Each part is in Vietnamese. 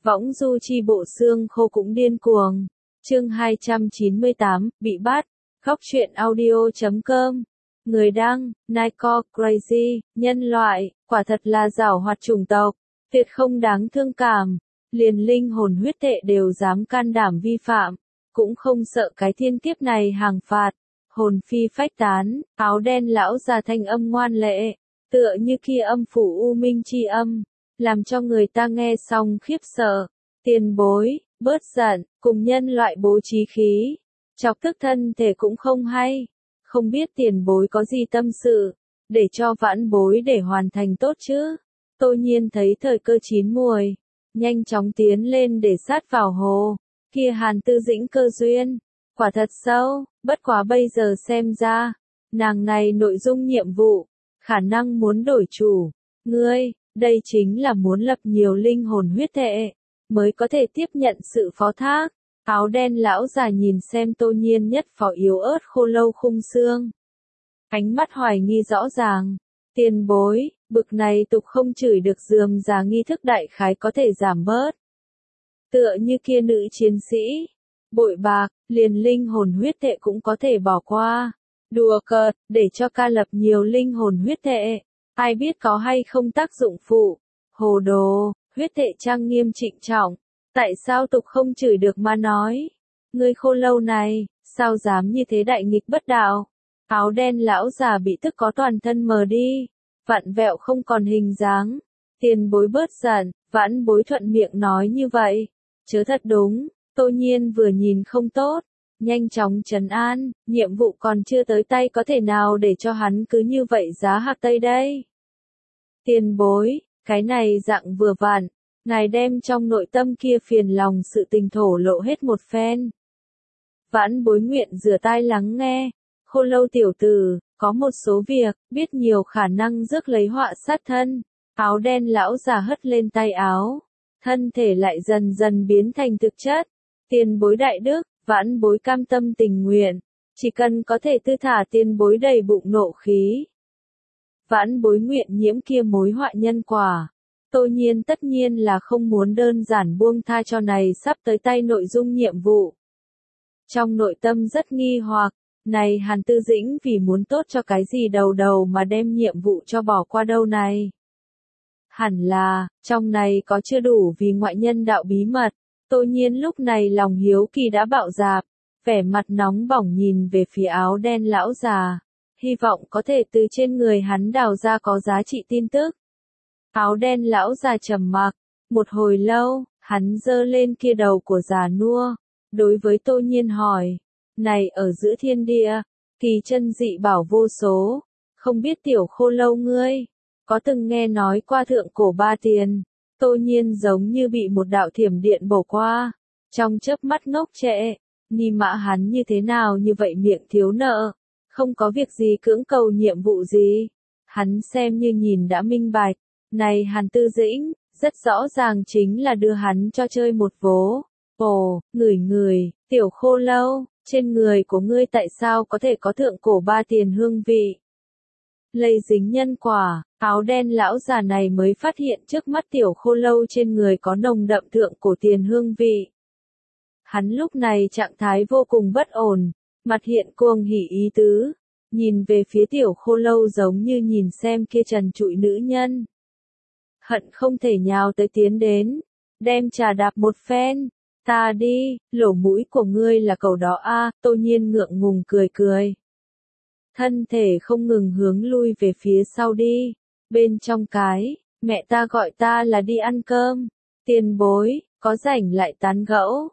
Võng du chi bộ xương khô cũng điên cuồng. Chương 298, bị bắt. Góc truyện audio.com. Người đăng, Nico Crazy, nhân loại, quả thật là giảo hoạt chủng tộc, tuyệt không đáng thương cảm. Liền linh hồn huyết tệ đều dám can đảm vi phạm, cũng không sợ cái thiên kiếp này hàng phạt. Hồn phi phách tán, áo đen lão già thanh âm ngoan lệ, tựa như kia âm phủ u minh chi âm, làm cho người ta nghe xong khiếp sợ. Tiền bối, bớt giận, cùng nhân loại bố trí khí, chọc tức thân thể cũng không hay. Không biết tiền bối có gì tâm sự, để cho vãn bối để hoàn thành tốt chứ. Tô Nhiên thấy thời cơ chín muồi, nhanh chóng tiến lên để sát vào hồ. Kia Hàn Tư Dĩnh cơ duyên, quả thật sâu, bất quá bây giờ xem ra, nàng này nội dung nhiệm vụ, khả năng muốn đổi chủ. Ngươi, đây chính là muốn lập nhiều linh hồn huyết tệ, mới có thể tiếp nhận sự phó thác. Áo đen lão già nhìn xem Tô Nhiên nhất phó yếu ớt khô lâu khung xương. Ánh mắt hoài nghi rõ ràng. Tiền bối, bực này tục không chửi được dườm già nghi thức đại khái có thể giảm bớt. Tựa như kia nữ chiến sĩ. Bội bạc, liền linh hồn huyết tệ cũng có thể bỏ qua. Đùa cợt, để cho ca lập nhiều linh hồn huyết tệ. Ai biết có hay không tác dụng phụ. Hồ đồ, huyết tệ trang nghiêm trịnh trọng. Tại sao tục không chửi được mà nói? Ngươi khô lâu này, sao dám như thế đại nghịch bất đạo? Áo đen lão già bị tức có toàn thân mờ đi, vặn vẹo không còn hình dáng. Tiền bối bớt giận, vãn bối thuận miệng nói như vậy. Chớ thật đúng, Tô Nhiên vừa nhìn không tốt, nhanh chóng trấn an, nhiệm vụ còn chưa tới tay có thể nào để cho hắn cứ như vậy giá hạc tây đây. Tiền bối, cái này dạng vừa vặn. Ngài đem trong nội tâm kia phiền lòng sự tình thổ lộ hết một phen. Vãn bối nguyện rửa tai lắng nghe. Khô lâu tiểu tử, có một số việc, biết nhiều khả năng rước lấy họa sát thân. Áo đen lão già hất lên tay áo. Thân thể lại dần dần biến thành thực chất. Tiền bối đại đức, vãn bối cam tâm tình nguyện. Chỉ cần có thể tư thả tiền bối đầy bụng nộ khí. Vãn bối nguyện nhiễm kia mối họa nhân quả. Tô Nhiên tất nhiên là không muốn đơn giản buông tha cho này sắp tới tay nội dung nhiệm vụ. Trong nội tâm rất nghi hoặc, này Hàn Tư Dĩnh vì muốn tốt cho cái gì đầu đầu mà đem nhiệm vụ cho bỏ qua đâu này. Hẳn là, trong này có chưa đủ vì ngoại nhân đạo bí mật. Tô Nhiên lúc này lòng hiếu kỳ đã bạo dạp, vẻ mặt nóng bỏng nhìn về phía áo đen lão già, hy vọng có thể từ trên người hắn đào ra có giá trị tin tức. Áo đen lão già trầm mặc, một hồi lâu, hắn giơ lên kia đầu của già nua, đối với Tô Nhiên hỏi, này ở giữa thiên địa, kỳ chân dị bảo vô số, không biết tiểu khô lâu ngươi, có từng nghe nói qua thượng cổ ba tiền. Tô Nhiên giống như bị một đạo thiểm điện bổ qua, trong chớp mắt ngốc trệ, ni mã hắn như thế nào như vậy miệng thiếu nợ, không có việc gì cưỡng cầu nhiệm vụ gì, hắn xem như nhìn đã minh bạch. Này Hàn Tư Dĩnh, rất rõ ràng chính là đưa hắn cho chơi một vố. Ồ, người, tiểu khô lâu, trên người của ngươi tại sao có thể có thượng cổ ba tiền hương vị? Lây dính nhân quả, áo đen lão già này mới phát hiện trước mắt tiểu khô lâu trên người có nồng đậm thượng cổ tiền hương vị. Hắn lúc này trạng thái vô cùng bất ổn, mặt hiện cuồng hỉ ý tứ, nhìn về phía tiểu khô lâu giống như nhìn xem kia trần trụi nữ nhân. Hận không thể nhào tới tiến đến, đem trà đạp một phen, ta đi, lỗ mũi của ngươi là cầu đó a. Tô Nhiên ngượng ngùng cười. Thân thể không ngừng hướng lui về phía sau đi, bên trong cái, mẹ ta gọi ta là đi ăn cơm, tiền bối, có rảnh lại tán gẫu,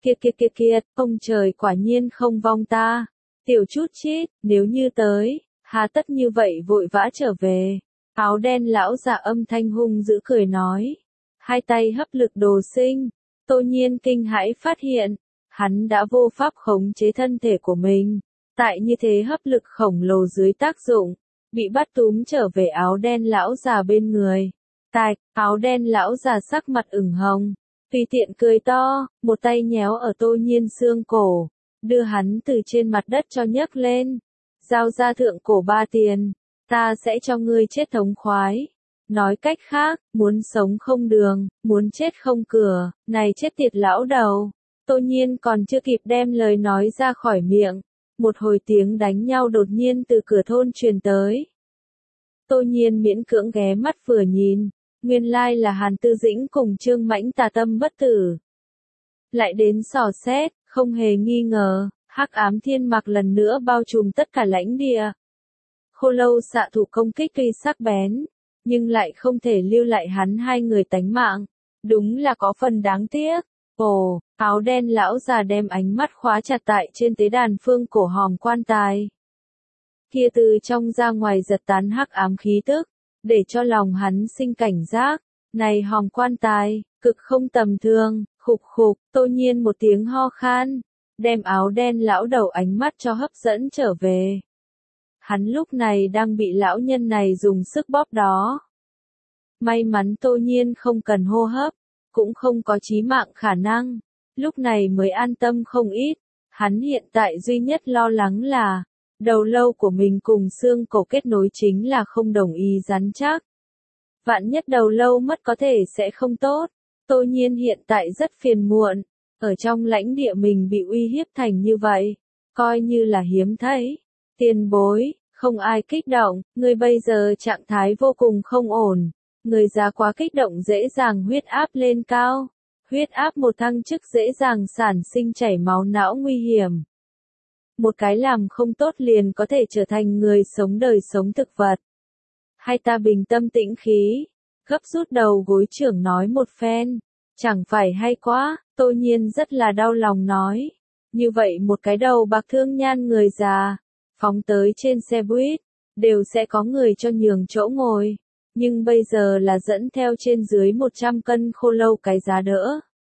kia, ông trời quả nhiên không vong ta, tiểu chút chít, nếu như tới, hà tất như vậy vội vã trở về. Áo đen lão già âm thanh hung dữ cười nói. Hai tay hấp lực đồ sinh. Tô Nhiên kinh hãi phát hiện. Hắn đã vô pháp khống chế thân thể của mình. Tại như thế hấp lực khổng lồ dưới tác dụng. Bị bắt túm trở về áo đen lão già bên người. Tạch, áo đen lão già sắc mặt ửng hồng. Tùy tiện cười to, một tay nhéo ở Tô Nhiên xương cổ. Đưa hắn từ trên mặt đất cho nhấc lên. Giao ra thượng cổ ba tiền. Ta sẽ cho ngươi chết thống khoái. Nói cách khác, muốn sống không đường, muốn chết không cửa, này chết tiệt lão đầu. Tô Nhiên còn chưa kịp đem lời nói ra khỏi miệng. Một hồi tiếng đánh nhau đột nhiên từ cửa thôn truyền tới. Tô Nhiên miễn cưỡng ghé mắt vừa nhìn, nguyên lai là Hàn Tư Dĩnh cùng Trương Mãnh tà tâm bất tử. Lại đến dò xét, không hề nghi ngờ, hắc ám thiên mạc lần nữa bao trùm tất cả lãnh địa. Khô lâu xạ thủ công kích tuy sắc bén, nhưng lại không thể lưu lại hắn hai người tánh mạng. Đúng là có phần đáng tiếc. Ồ, áo đen lão già đem ánh mắt khóa chặt tại trên tế đàn phương cổ hòm quan tài. Kia từ trong ra ngoài giật tán hắc ám khí tức, để cho lòng hắn sinh cảnh giác. Này hòm quan tài, cực không tầm thường, khục khục, Tô Nhiên một tiếng ho khan, đem áo đen lão đầu ánh mắt cho hấp dẫn trở về. Hắn lúc này đang bị lão nhân này dùng sức bóp đó. May mắn Tô Nhiên không cần hô hấp, cũng không có chí mạng khả năng, lúc này mới an tâm không ít. Hắn hiện tại duy nhất lo lắng là, đầu lâu của mình cùng xương cổ kết nối chính là không đồng ý rắn chắc. Vạn nhất đầu lâu mất có thể sẽ không tốt. Tô Nhiên hiện tại rất phiền muộn, ở trong lãnh địa mình bị uy hiếp thành như vậy, coi như là hiếm thấy. Tiền bối, không ai kích động, người bây giờ trạng thái vô cùng không ổn. Người già quá kích động dễ dàng huyết áp lên cao. Huyết áp một thăng chức dễ dàng sản sinh chảy máu não nguy hiểm. Một cái làm không tốt liền có thể trở thành người sống đời sống thực vật. Hay ta bình tâm tĩnh khí, gấp rút đầu gối trưởng nói một phen. Chẳng phải hay quá, Tô Nhiên rất là đau lòng nói. Như vậy một cái đầu bạc thương nhan người già, phóng tới trên xe buýt, đều sẽ có người cho nhường chỗ ngồi. Nhưng bây giờ là dẫn theo trên dưới 100 cân khô lâu cái giá đỡ.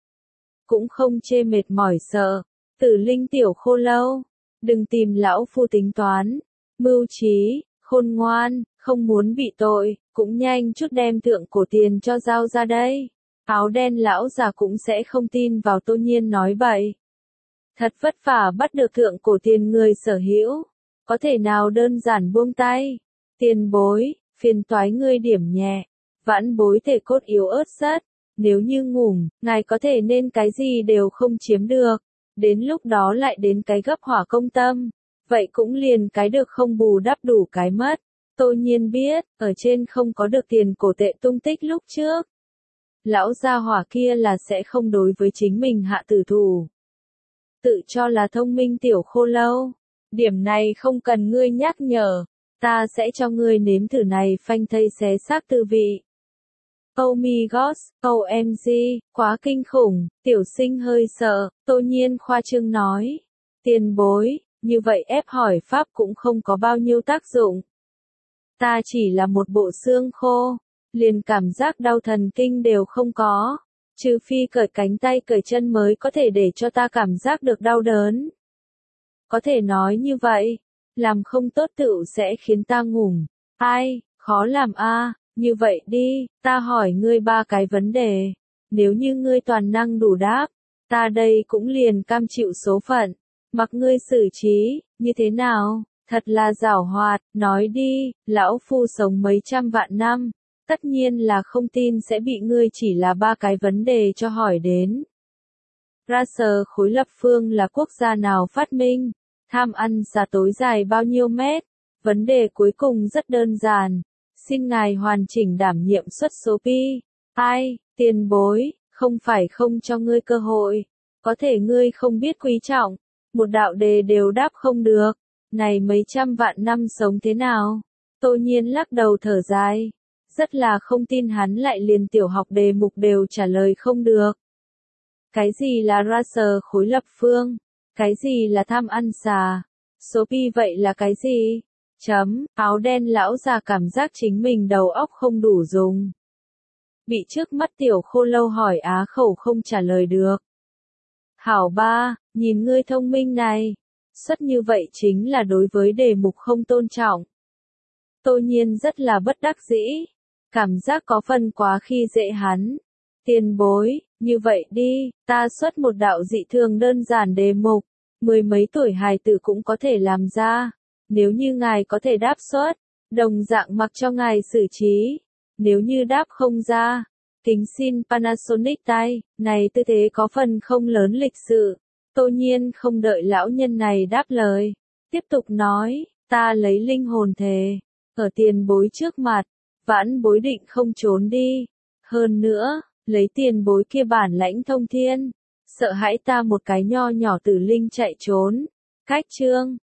Cũng không chê mệt mỏi sợ. Tử linh tiểu khô lâu. Đừng tìm lão phu tính toán. Mưu trí, khôn ngoan, không muốn bị tội, cũng nhanh chút đem thượng cổ tiền cho giao ra đây. Áo đen lão già cũng sẽ không tin vào Tô Nhiên nói bậy. Thật vất vả bắt được thượng cổ tiền người sở hữu. Có thể nào đơn giản buông tay. Tiền bối, phiền toái ngươi điểm nhẹ. Vãn bối thể cốt yếu ớt rất. Nếu như ngủm, ngài có thể nên cái gì đều không chiếm được. Đến lúc đó lại đến cái gấp hỏa công tâm. Vậy cũng liền cái được không bù đắp đủ cái mất. Tô Nhiên biết, ở trên không có được tiền cổ tệ tung tích lúc trước. Lão gia hỏa kia là sẽ không đối với chính mình hạ tử thủ. Tự cho là thông minh tiểu khô lâu. Điểm này không cần ngươi nhắc nhở. Ta sẽ cho ngươi nếm thử này phanh thây xé xác tư vị. Oh my gosh, OMG, quá kinh khủng, tiểu sinh hơi sợ, Tô Nhiên khoa trương nói. Tiền bối, như vậy ép hỏi pháp cũng không có bao nhiêu tác dụng. Ta chỉ là một bộ xương khô, liền cảm giác đau thần kinh đều không có. Trừ phi cởi cánh tay cởi chân mới có thể để cho ta cảm giác được đau đớn. Có thể nói như vậy, làm không tốt tựu sẽ khiến ta ngủm. Ai, khó làm a. Như vậy đi, ta hỏi ngươi ba cái vấn đề. Nếu như ngươi toàn năng đủ đáp, ta đây cũng liền cam chịu số phận. Mặc ngươi xử trí, như thế nào? Thật là giảo hoạt, nói đi, lão phu sống mấy trăm vạn năm. Tất nhiên là không tin sẽ bị ngươi chỉ là ba cái vấn đề cho hỏi đến. Racer khối lập phương là quốc gia nào phát minh? Tham ăn xà tối dài bao nhiêu mét? Vấn đề cuối cùng rất đơn giản. Xin ngài hoàn chỉnh đảm nhiệm suất số pi. Ai, tiền bối, không phải không cho ngươi cơ hội. Có thể ngươi không biết quý trọng. Một đạo đề đều đáp không được. Này mấy trăm vạn năm sống thế nào? Tô Nhiên lắc đầu thở dài. Rất là không tin hắn lại liền tiểu học đề mục đều trả lời không được. Cái gì là raster khối lập phương? Cái gì là tham ăn xà? Số pi vậy là cái gì? Áo đen lão già cảm giác chính mình đầu óc không đủ dùng. Bị trước mắt tiểu khô lâu hỏi á khẩu không trả lời được. Hảo ba, nhìn ngươi thông minh này. Suất như vậy chính là đối với đề mục không tôn trọng. Tô Nhiên rất là bất đắc dĩ. Cảm giác có phần quá khi dễ hắn. Tiền bối, như vậy đi, ta xuất một đạo dị thường đơn giản đề mục. 10 mấy tuổi hài tử cũng có thể làm ra. Nếu như ngài có thể đáp suất, đồng dạng mặc cho ngài xử trí. Nếu như đáp không ra, kính xin Panasonic tay, này tư thế có phần không lớn lịch sự. Tô Nhiên không đợi lão nhân này đáp lời, tiếp tục nói, ta lấy linh hồn thề, ở tiền bối trước mặt, vãn bối định không trốn đi. Hơn nữa, lấy tiền bối kia bản lãnh thông thiên, sợ hãi ta một cái nho nhỏ tử linh chạy trốn. Cách chương